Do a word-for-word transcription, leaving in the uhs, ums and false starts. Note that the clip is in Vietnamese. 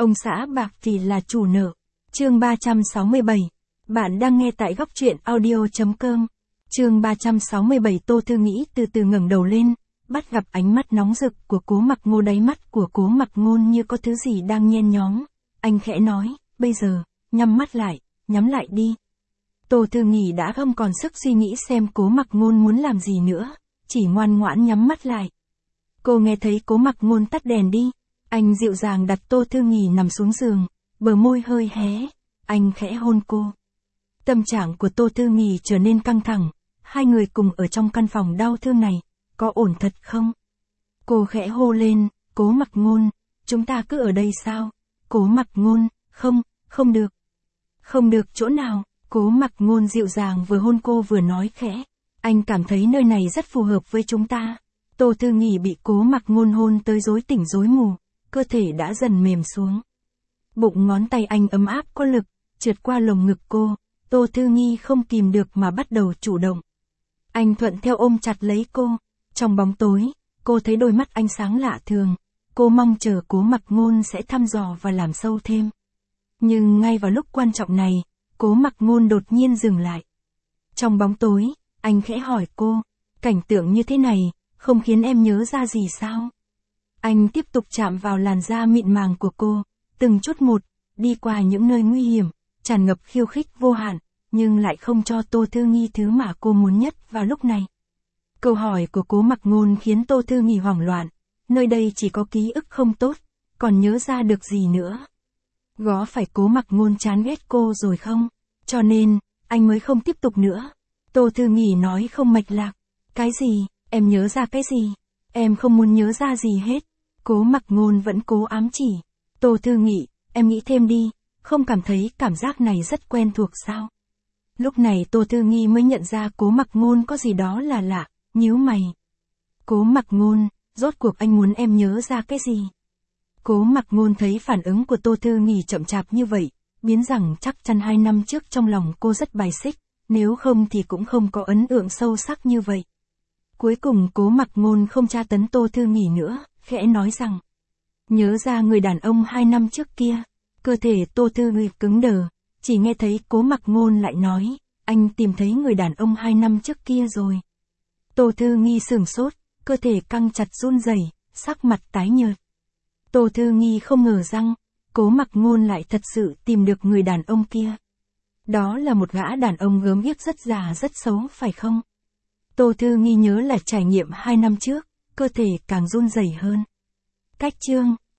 Ông xã bạc thì là chủ nợ. Chương ba trăm sáu mươi bảy. Bạn đang nghe tại góc truyện audio chấm com. Chương ba trăm sáu mươi bảy. Tô Thư Nghĩ từ từ ngẩng đầu lên, bắt gặp ánh mắt nóng rực của Cố Mặc Ngôn. Đáy mắt của Cố Mặc Ngôn như có thứ gì đang nhen nhóm. Anh khẽ nói, bây giờ, nhắm mắt lại, nhắm lại đi. Tô Thư Nghĩ đã không còn sức suy nghĩ xem Cố Mặc Ngôn muốn làm gì nữa, chỉ ngoan ngoãn nhắm mắt lại. Cô nghe thấy Cố Mặc Ngôn tắt đèn đi. Anh dịu dàng đặt Tô Thư Nghĩ nằm xuống giường, bờ môi hơi hé, anh khẽ hôn cô. Tâm trạng của Tô Thư Nghĩ trở nên căng thẳng, hai người cùng ở trong căn phòng đau thương này, có ổn thật không? Cô khẽ hô lên, Cố Mặc Ngôn, chúng ta cứ ở đây sao? Cố Mặc Ngôn, không, không được. Không được chỗ nào? Cố Mặc Ngôn dịu dàng vừa hôn cô vừa nói khẽ, anh cảm thấy nơi này rất phù hợp với chúng ta. Tô Thư Nghĩ bị Cố Mặc Ngôn hôn tới rối tỉnh rối mù, cơ thể đã dần mềm xuống. Bụng ngón tay anh ấm áp có lực, trượt qua lồng ngực cô, Tô Thư Nghĩ không kìm được mà bắt đầu chủ động. Anh thuận theo ôm chặt lấy cô, trong bóng tối, cô thấy đôi mắt anh sáng lạ thường, cô mong chờ Cố Mặc Ngôn sẽ thăm dò và làm sâu thêm. Nhưng ngay vào lúc quan trọng này, Cố Mặc Ngôn đột nhiên dừng lại. Trong bóng tối, anh khẽ hỏi cô, cảnh tượng như thế này, không khiến em nhớ ra gì sao? Anh tiếp tục chạm vào làn da mịn màng của cô, từng chút một, đi qua những nơi nguy hiểm, tràn ngập khiêu khích vô hạn, nhưng lại không cho Tô Thư Nghĩ thứ mà cô muốn nhất vào lúc này. Câu hỏi của Cố Mặc Ngôn khiến Tô Thư Nghĩ hoảng loạn, nơi đây chỉ có ký ức không tốt, còn nhớ ra được gì nữa? Có phải Cố Mặc Ngôn chán ghét cô rồi không? Cho nên, anh mới không tiếp tục nữa. Tô Thư Nghĩ nói không mạch lạc. Cái gì? Em nhớ ra cái gì? Em không muốn nhớ ra gì hết. Cố Mặc Ngôn vẫn cố ám chỉ. Tô Thư Nghĩ, em nghĩ thêm đi, không cảm thấy cảm giác này rất quen thuộc sao? Lúc này Tô Thư Nghĩ mới nhận ra Cố Mặc Ngôn có gì đó là lạ, nhíu mày. Cố Mặc Ngôn, rốt cuộc anh muốn em nhớ ra cái gì? Cố Mặc Ngôn thấy phản ứng của Tô Thư Nghĩ chậm chạp như vậy, biến rằng chắc chắn hai năm trước trong lòng cô rất bài xích, nếu không thì cũng không có ấn tượng sâu sắc như vậy. Cuối cùng Cố Mặc Ngôn không tra tấn Tô Thư Nghĩ nữa, khẽ nói rằng, nhớ ra người đàn ông hai năm trước kia. Cơ thể Tô Thư Nghĩ cứng đờ, chỉ nghe thấy Cố Mặc Ngôn lại nói, anh tìm thấy người đàn ông hai năm trước kia rồi. Tô Thư Nghĩ sửng sốt, cơ thể căng chặt run rẩy, sắc mặt tái nhợt. Tô Thư Nghĩ không ngờ rằng, Cố Mặc Ngôn lại thật sự tìm được người đàn ông kia. Đó là một gã đàn ông gớm ghiếc rất già rất xấu phải không? Tô Thư Nghĩ nhớ là trải nghiệm hai năm trước, cơ thể càng run rẩy hơn. Cách chương